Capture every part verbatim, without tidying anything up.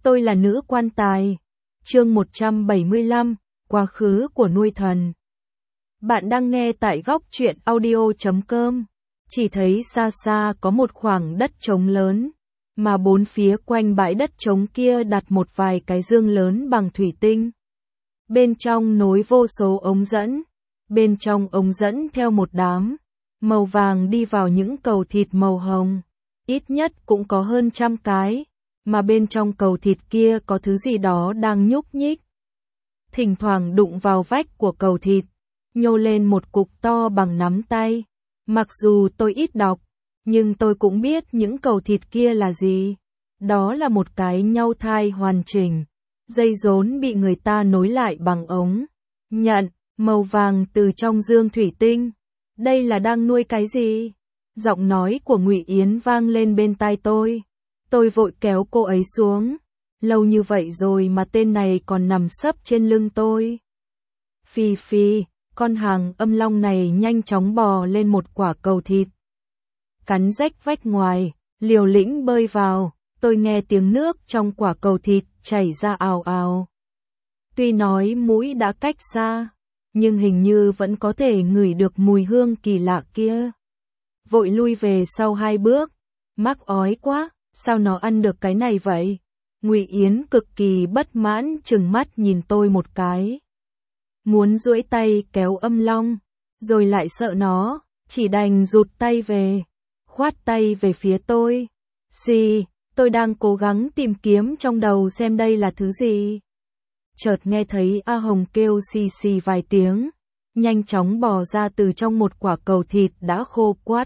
Tôi là nữ quan tài. Chương một trăm bảy mươi lăm, quá khứ của nuôi thần. Bạn đang nghe tại góc truyện audio chấm com. Chỉ thấy xa xa có một khoảng đất trống lớn, mà bốn phía quanh bãi đất trống kia đặt một vài cái giương lớn bằng thủy tinh. Bên trong nối vô số ống dẫn, bên trong ống dẫn theo một đám màu vàng đi vào những cầu thịt màu hồng, ít nhất cũng có hơn trăm cái, mà bên trong cầu thịt kia có thứ gì đó đang nhúc nhích. Thỉnh thoảng đụng vào vách của cầu thịt, nhô lên một cục to bằng nắm tay. Mặc dù tôi ít đọc, nhưng tôi cũng biết những cầu thịt kia là gì. Đó là một cái nhau thai hoàn chỉnh, dây rốn bị người ta nối lại bằng ống nhận màu vàng từ trong dương thủy tinh. Đây là đang nuôi cái gì? Giọng nói của Ngụy Yến vang lên bên tai tôi. Tôi vội kéo cô ấy xuống. Lâu như vậy rồi mà tên này còn nằm sấp trên lưng tôi. Phi phi, con hàng âm long này nhanh chóng bò lên một quả cầu thịt. Cắn rách vách ngoài, liều lĩnh bơi vào. Tôi nghe tiếng nước trong quả cầu thịt chảy ra ào ào. Tuy nói mũi đã cách xa, nhưng hình như vẫn có thể ngửi được mùi hương kỳ lạ kia. Vội lui về sau hai bước. Mắc ói quá, sao nó ăn được cái này vậy? Ngụy Yến cực kỳ bất mãn trừng mắt nhìn tôi một cái. Muốn duỗi tay kéo âm long, rồi lại sợ nó, chỉ đành rụt tay về, khoát tay về phía tôi. Xì, tôi đang cố gắng tìm kiếm trong đầu xem đây là thứ gì. Chợt nghe thấy A Hồng kêu xì xì vài tiếng, nhanh chóng bò ra từ trong một quả cầu thịt đã khô quắt.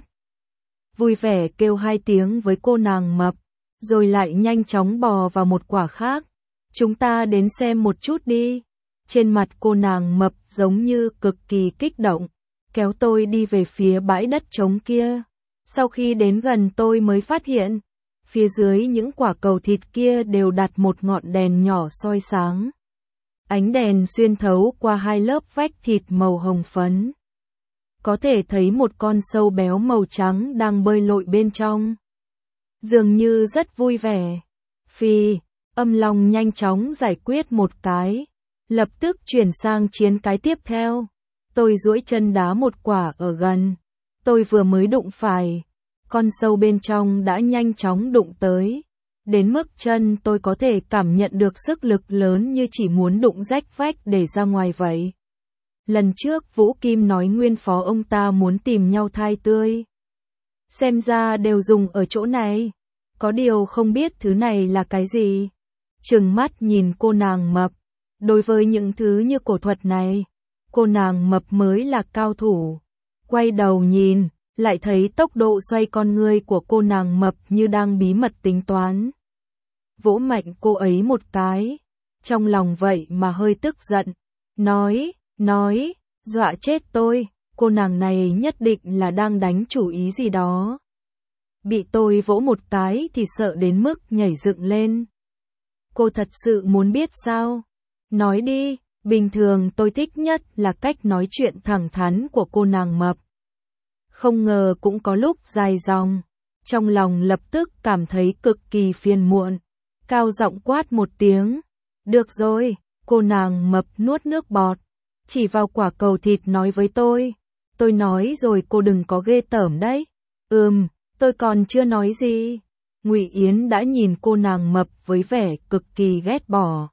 Vui vẻ kêu hai tiếng với cô nàng mập, rồi lại nhanh chóng bò vào một quả khác. Chúng ta đến xem một chút đi. Trên mặt cô nàng mập giống như cực kỳ kích động, kéo tôi đi về phía bãi đất trống kia. Sau khi đến gần tôi mới phát hiện, phía dưới những quả cầu thịt kia đều đặt một ngọn đèn nhỏ soi sáng. Ánh đèn xuyên thấu qua hai lớp vách thịt màu hồng phấn. Có thể thấy một con sâu béo màu trắng đang bơi lội bên trong. Dường như rất vui vẻ. Phi, âm long nhanh chóng giải quyết một cái. Lập tức chuyển sang chiến cái tiếp theo. Tôi duỗi chân đá một quả ở gần. Tôi vừa mới đụng phải. Con sâu bên trong đã nhanh chóng đụng tới. Đến mức chân tôi có thể cảm nhận được sức lực lớn như chỉ muốn đụng rách vách để ra ngoài vậy. Lần trước Vũ Kim nói nguyên phó ông ta muốn tìm nhau thai tươi. Xem ra đều dùng ở chỗ này. Có điều không biết thứ này là cái gì. Trừng mắt nhìn cô nàng mập. Đối với những thứ như cổ thuật này, cô nàng mập mới là cao thủ. Quay đầu nhìn, lại thấy tốc độ xoay con ngươi của cô nàng mập như đang bí mật tính toán. Vỗ mạnh cô ấy một cái, trong lòng vậy mà hơi tức giận. Nói, nói, dọa chết tôi, cô nàng này nhất định là đang đánh chủ ý gì đó. Bị tôi vỗ một cái thì sợ đến mức nhảy dựng lên. Cô thật sự muốn biết sao? Nói đi, bình thường tôi thích nhất là cách nói chuyện thẳng thắn của cô nàng mập. Không ngờ cũng có lúc dài dòng, trong lòng lập tức cảm thấy cực kỳ phiền muộn, cao giọng quát một tiếng. Được rồi, cô nàng mập nuốt nước bọt, chỉ vào quả cầu thịt nói với tôi. Tôi nói rồi cô đừng có ghê tởm đấy. Ừm, tôi còn chưa nói gì. Ngụy Yến đã nhìn cô nàng mập với vẻ cực kỳ ghét bỏ.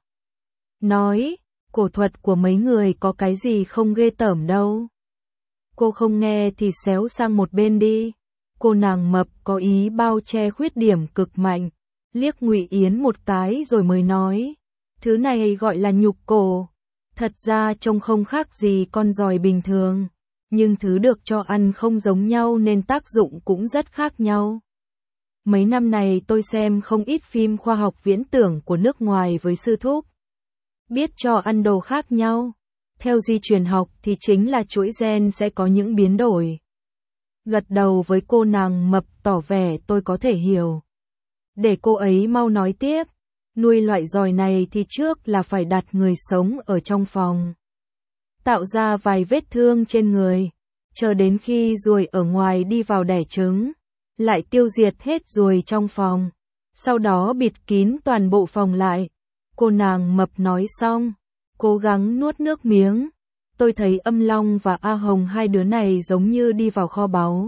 Nói, cổ thuật của mấy người có cái gì không ghê tởm đâu. Cô không nghe thì xéo sang một bên đi. Cô nàng mập có ý bao che khuyết điểm cực mạnh, liếc Ngụy Yến một cái rồi mới nói. Thứ này gọi là nhục cổ. Thật ra trông không khác gì con giòi bình thường, nhưng thứ được cho ăn không giống nhau nên tác dụng cũng rất khác nhau. Mấy năm này tôi xem không ít phim khoa học viễn tưởng của nước ngoài với sư thúc. Biết cho ăn đồ khác nhau. Theo di truyền học thì chính là chuỗi gen sẽ có những biến đổi. Gật đầu với cô nàng mập tỏ vẻ tôi có thể hiểu. Để cô ấy mau nói tiếp. Nuôi loại giòi này thì trước là phải đặt người sống ở trong phòng. Tạo ra vài vết thương trên người. Chờ đến khi ruồi ở ngoài đi vào đẻ trứng. Lại tiêu diệt hết ruồi trong phòng. sau đó bịt kín toàn bộ phòng lại. Cô nàng mập nói xong, cố gắng nuốt nước miếng. Tôi thấy Âm Long và A Hồng hai đứa này giống như đi vào kho báu.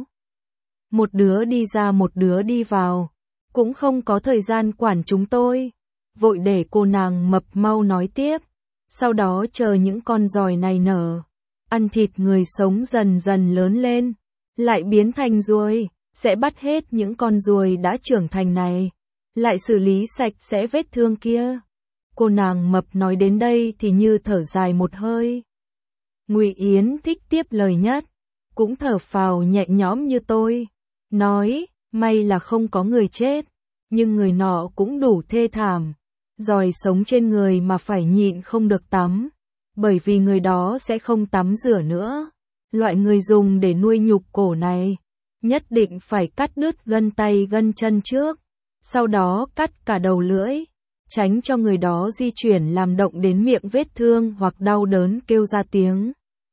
Một đứa đi ra một đứa đi vào, cũng không có thời gian quản chúng tôi. Vội để cô nàng mập mau nói tiếp, sau đó chờ những con giòi này nở, ăn thịt người sống dần dần lớn lên, lại biến thành ruồi, sẽ bắt hết những con ruồi đã trưởng thành này, lại xử lý sạch sẽ vết thương kia. Cô nàng mập nói đến đây thì như thở dài một hơi. Ngụy Yến thích tiếp lời nhất, cũng thở phào nhẹ nhõm như tôi, nói, may là không có người chết, nhưng người nọ cũng đủ thê thảm. Giòi sống trên người mà phải nhịn không được tắm, bởi vì người đó sẽ không tắm rửa nữa. Loại người dùng để nuôi nhục cổ này, nhất định phải cắt đứt gân tay gân chân trước, sau đó cắt cả đầu lưỡi, tránh cho người đó di chuyển làm động đến miệng vết thương hoặc đau đớn kêu ra tiếng.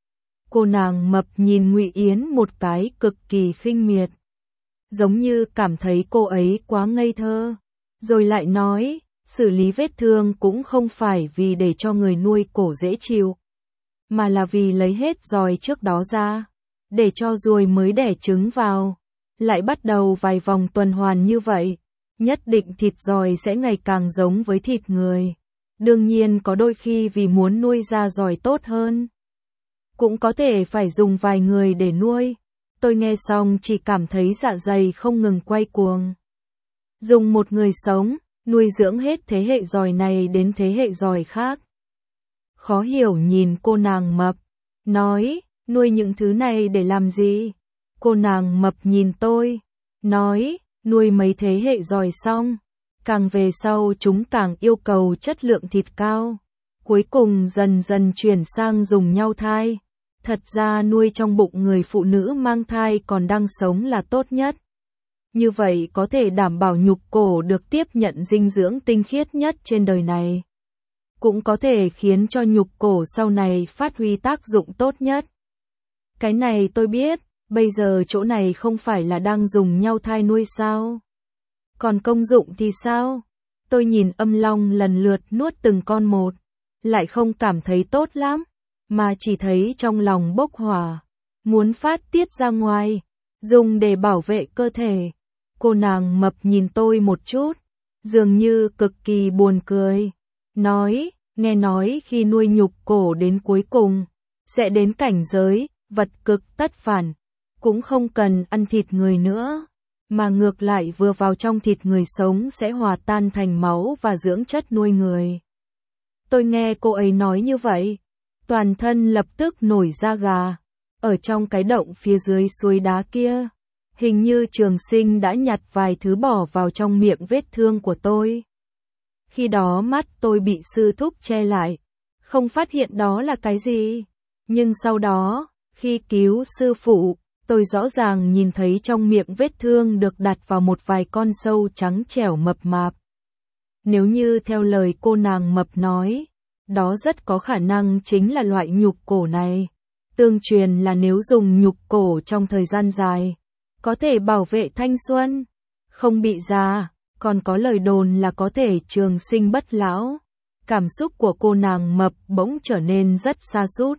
Cô nàng mập nhìn Ngụy Yến một cái cực kỳ khinh miệt, giống như cảm thấy cô ấy quá ngây thơ, rồi lại nói, xử lý vết thương cũng không phải vì để cho người nuôi cổ dễ chịu, mà là vì lấy hết giòi trước đó ra, để cho ruồi mới đẻ trứng vào, lại bắt đầu vài vòng tuần hoàn như vậy, nhất định thịt giòi sẽ ngày càng giống với thịt người. Đương nhiên có đôi khi vì muốn nuôi ra giòi tốt hơn, cũng có thể phải dùng vài người để nuôi. Tôi nghe xong chỉ cảm thấy dạ dày không ngừng quay cuồng. Dùng một người sống, nuôi dưỡng hết thế hệ giòi này đến thế hệ giòi khác. Khó hiểu nhìn cô nàng mập, nói, nuôi những thứ này để làm gì? Cô nàng mập nhìn tôi, nói, nuôi mấy thế hệ giòi xong, càng về sau chúng càng yêu cầu chất lượng thịt cao, cuối cùng dần dần chuyển sang dùng nhau thai. Thật ra nuôi trong bụng người phụ nữ mang thai còn đang sống là tốt nhất. Như vậy có thể đảm bảo nhục cổ được tiếp nhận dinh dưỡng tinh khiết nhất trên đời này. Cũng có thể khiến cho nhục cổ sau này phát huy tác dụng tốt nhất. Cái này tôi biết, bây giờ chỗ này không phải là đang dùng nhau thai nuôi sao? Còn công dụng thì sao? Tôi nhìn Âm Long lần lượt nuốt từng con một, lại không cảm thấy tốt lắm, mà chỉ thấy trong lòng bốc hỏa, muốn phát tiết ra ngoài, dùng để bảo vệ cơ thể. Cô nàng mập nhìn tôi một chút, dường như cực kỳ buồn cười, nói, nghe nói khi nuôi nhục cổ đến cuối cùng, sẽ đến cảnh giới, vật cực tất phản, cũng không cần ăn thịt người nữa, mà ngược lại vừa vào trong thịt người sống sẽ hòa tan thành máu và dưỡng chất nuôi người. Tôi nghe cô ấy nói như vậy, toàn thân lập tức nổi da gà, ở trong cái động phía dưới suối đá kia. Hình như Trường Sinh đã nhặt vài thứ bỏ vào trong miệng vết thương của tôi. Khi đó mắt tôi bị sư thúc che lại, không phát hiện đó là cái gì. Nhưng sau đó, khi cứu sư phụ, tôi rõ ràng nhìn thấy trong miệng vết thương được đặt vào một vài con sâu trắng trẻo mập mạp. Nếu như theo lời cô nàng mập nói, đó rất có khả năng chính là loại nhục cổ này. Tương truyền là nếu dùng nhục cổ trong thời gian dài, có thể bảo vệ thanh xuân, không bị già, còn có lời đồn là có thể trường sinh bất lão. Cảm xúc của cô nàng mập bỗng trở nên rất sa sút.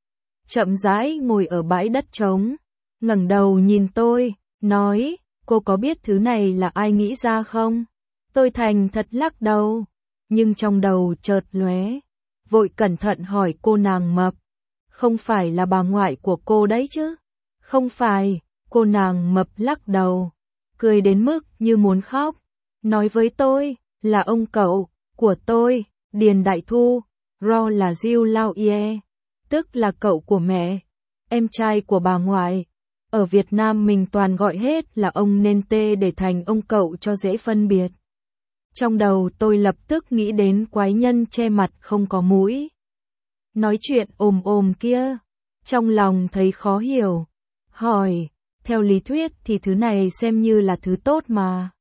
Chậm rãi ngồi ở bãi đất trống, ngẩng đầu nhìn tôi, nói, cô có biết thứ này là ai nghĩ ra không? Tôi thành thật lắc đầu, nhưng trong đầu chợt lóe, vội cẩn thận hỏi cô nàng mập, không phải là bà ngoại của cô đấy chứ? Không phải. Cô nàng mập lắc đầu, cười đến mức như muốn khóc, nói với tôi, là ông cậu của tôi, Điền Đại Thu, Ro là Diêu Lao Ie, tức là cậu của mẹ, em trai của bà ngoại. Ở Việt Nam mình toàn gọi hết là ông nên tê để thành ông cậu cho dễ phân biệt. Trong đầu tôi lập tức nghĩ đến quái nhân che mặt không có mũi, nói chuyện ồm ồm kia, trong lòng thấy khó hiểu, hỏi, theo lý thuyết thì thứ này xem như là thứ tốt mà.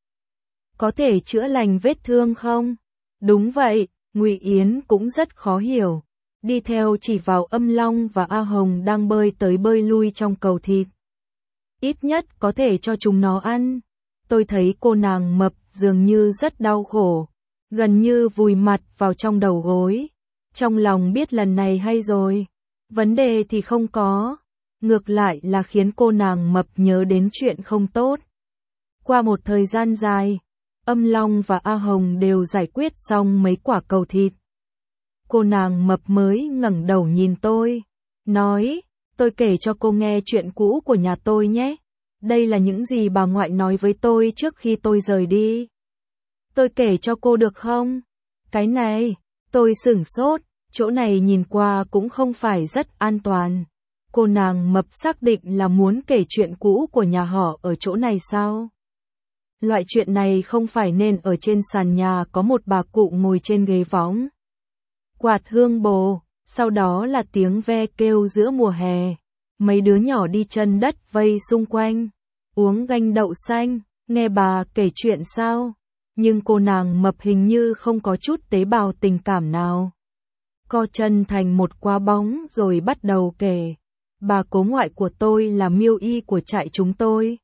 Có thể chữa lành vết thương không? Đúng vậy, Ngụy Yến cũng rất khó hiểu, đi theo chỉ vào Âm Long và A Hồng đang bơi tới bơi lui trong cầu thịt. Ít nhất có thể cho chúng nó ăn. Tôi thấy cô nàng mập dường như rất đau khổ, gần như vùi mặt vào trong đầu gối. Trong lòng biết lần này hay rồi, vấn đề thì không có, ngược lại là khiến cô nàng mập nhớ đến chuyện không tốt. Qua một thời gian dài, Âm Long và A Hồng đều giải quyết xong mấy quả cầu thịt. Cô nàng mập mới ngẩng đầu nhìn tôi, nói, tôi kể cho cô nghe chuyện cũ của nhà tôi nhé. Đây là những gì bà ngoại nói với tôi trước khi tôi rời đi. Tôi kể cho cô được không? Cái này, tôi sửng sốt, chỗ này nhìn qua cũng không phải rất an toàn. Cô nàng mập xác định là muốn kể chuyện cũ của nhà họ ở chỗ này sao? Loại chuyện này không phải nên ở trên sàn nhà có một bà cụ ngồi trên ghế võng. Quạt hương bồ, sau đó là tiếng ve kêu giữa mùa hè. Mấy đứa nhỏ đi chân đất vây xung quanh, uống ganh đậu xanh, nghe bà kể chuyện sao? Nhưng cô nàng mập hình như không có chút tế bào tình cảm nào. Co chân thành một quả bóng rồi bắt đầu kể. Bà cố ngoại của tôi là miêu y của trại chúng tôi.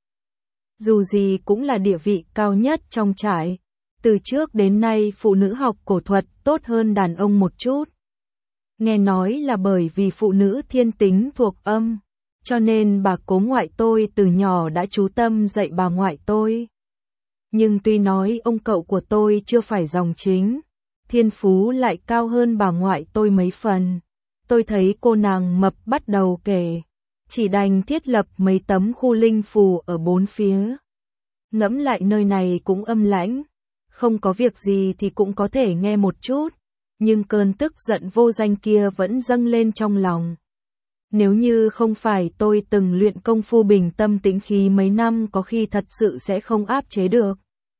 Dù gì cũng là địa vị cao nhất trong trại. Từ trước đến nay phụ nữ học cổ thuật tốt hơn đàn ông một chút. Nghe nói là bởi vì phụ nữ thiên tính thuộc âm, cho nên bà cố ngoại tôi từ nhỏ đã chú tâm dạy bà ngoại tôi. Nhưng tuy nói ông cậu của tôi chưa phải dòng chính, thiên phú lại cao hơn bà ngoại tôi mấy phần. Tôi thấy cô nàng mập bắt đầu kể, chỉ đành thiết lập mấy tấm khu linh phù ở bốn phía. Ngẫm lại nơi này cũng âm lãnh, không có việc gì thì cũng có thể nghe một chút, nhưng cơn tức giận vô danh kia vẫn dâng lên trong lòng. Nếu như không phải tôi từng luyện công phu bình tâm tĩnh khí mấy năm có khi thật sự sẽ không áp chế được.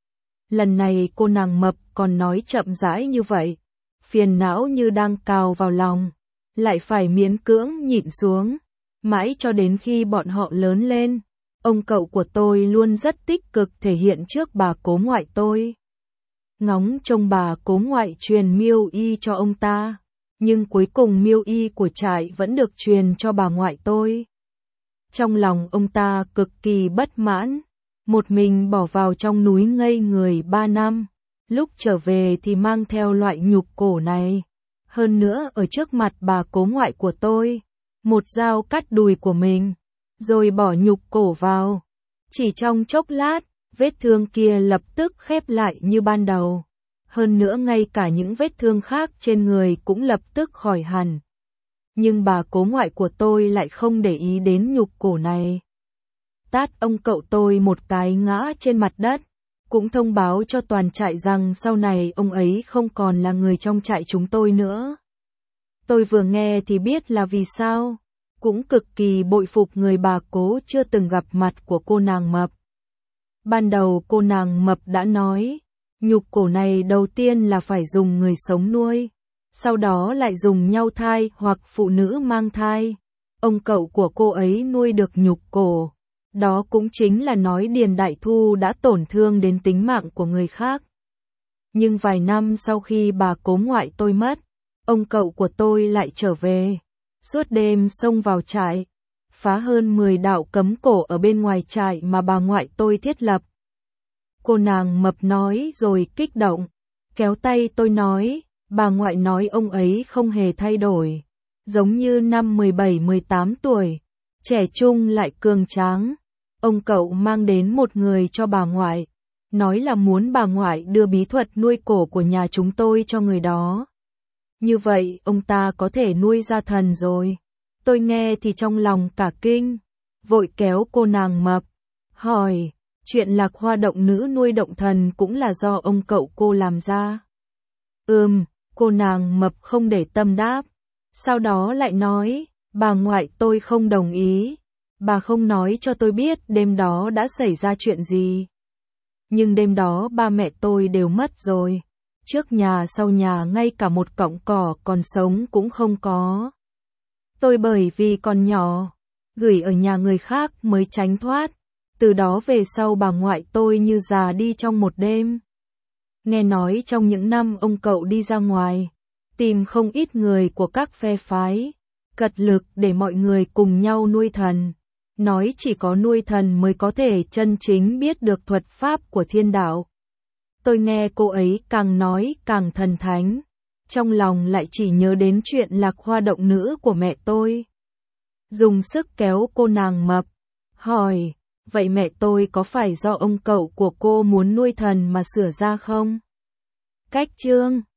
Lần này cô nàng mập còn nói chậm rãi như vậy, phiền não như đang cào vào lòng, lại phải miễn cưỡng nhịn xuống, mãi cho đến khi bọn họ lớn lên. Ông cậu của tôi luôn rất tích cực thể hiện trước bà cố ngoại tôi. Ngóng trông bà cố ngoại truyền miêu y cho ông ta, nhưng cuối cùng miêu y của trại vẫn được truyền cho bà ngoại tôi. Trong lòng ông ta cực kỳ bất mãn, một mình bỏ vào trong núi ngây người ba năm, lúc trở về thì mang theo loại nhục cổ này. Hơn nữa ở trước mặt bà cố ngoại của tôi, một dao cắt đùi của mình, rồi bỏ nhục cổ vào. Chỉ trong chốc lát, vết thương kia lập tức khép lại như ban đầu. Hơn nữa ngay cả những vết thương khác trên người cũng lập tức khỏi hẳn. Nhưng bà cố ngoại của tôi lại không để ý đến nhục cổ này. Tát ông cậu tôi một cái ngã trên mặt đất, cũng thông báo cho toàn trại rằng sau này ông ấy không còn là người trong trại chúng tôi nữa. Tôi vừa nghe thì biết là vì sao, cũng cực kỳ bội phục người bà cố chưa từng gặp mặt của cô nàng mập. Ban đầu cô nàng mập đã nói, nhục cổ này đầu tiên là phải dùng người sống nuôi, sau đó lại dùng nhau thai hoặc phụ nữ mang thai. Ông cậu của cô ấy nuôi được nhục cổ. Đó cũng chính là nói Điền Đại Thu đã tổn thương đến tính mạng của người khác. Nhưng vài năm sau khi bà cố ngoại tôi mất, ông cậu của tôi lại trở về, suốt đêm xông vào trại, phá hơn mười đạo cấm cổ ở bên ngoài trại mà bà ngoại tôi thiết lập. Cô nàng mập nói rồi kích động, kéo tay tôi nói, bà ngoại nói ông ấy không hề thay đổi, giống như năm mười bảy mười tám tuổi, trẻ trung lại cường tráng. Ông cậu mang đến một người cho bà ngoại, nói là muốn bà ngoại đưa bí thuật nuôi cổ của nhà chúng tôi cho người đó. Như vậy ông ta có thể nuôi ra thần rồi. Tôi nghe thì trong lòng cả kinh, vội kéo cô nàng mập, hỏi, chuyện lạc hoa động nữ nuôi động thần cũng là do ông cậu cô làm ra. Ừm, cô nàng mập không để tâm đáp, sau đó lại nói, bà ngoại tôi không đồng ý. Bà không nói cho tôi biết đêm đó đã xảy ra chuyện gì. Nhưng đêm đó ba mẹ tôi đều mất rồi. Trước nhà sau nhà ngay cả một cọng cỏ còn sống cũng không có. Tôi bởi vì còn nhỏ, gửi ở nhà người khác mới tránh thoát. Từ đó về sau bà ngoại tôi như già đi trong một đêm. Nghe nói trong những năm ông cậu đi ra ngoài, tìm không ít người của các phe phái, cật lực để mọi người cùng nhau nuôi thần. Nói chỉ có nuôi thần mới có thể chân chính biết được thuật pháp của thiên đạo. Tôi nghe cô ấy càng nói càng thần thánh, trong lòng lại chỉ nhớ đến chuyện lạc hoa động nữ của mẹ tôi. Dùng sức kéo cô nàng mập, hỏi, vậy mẹ tôi có phải do ông cậu của cô muốn nuôi thần mà sửa ra không? Cách chương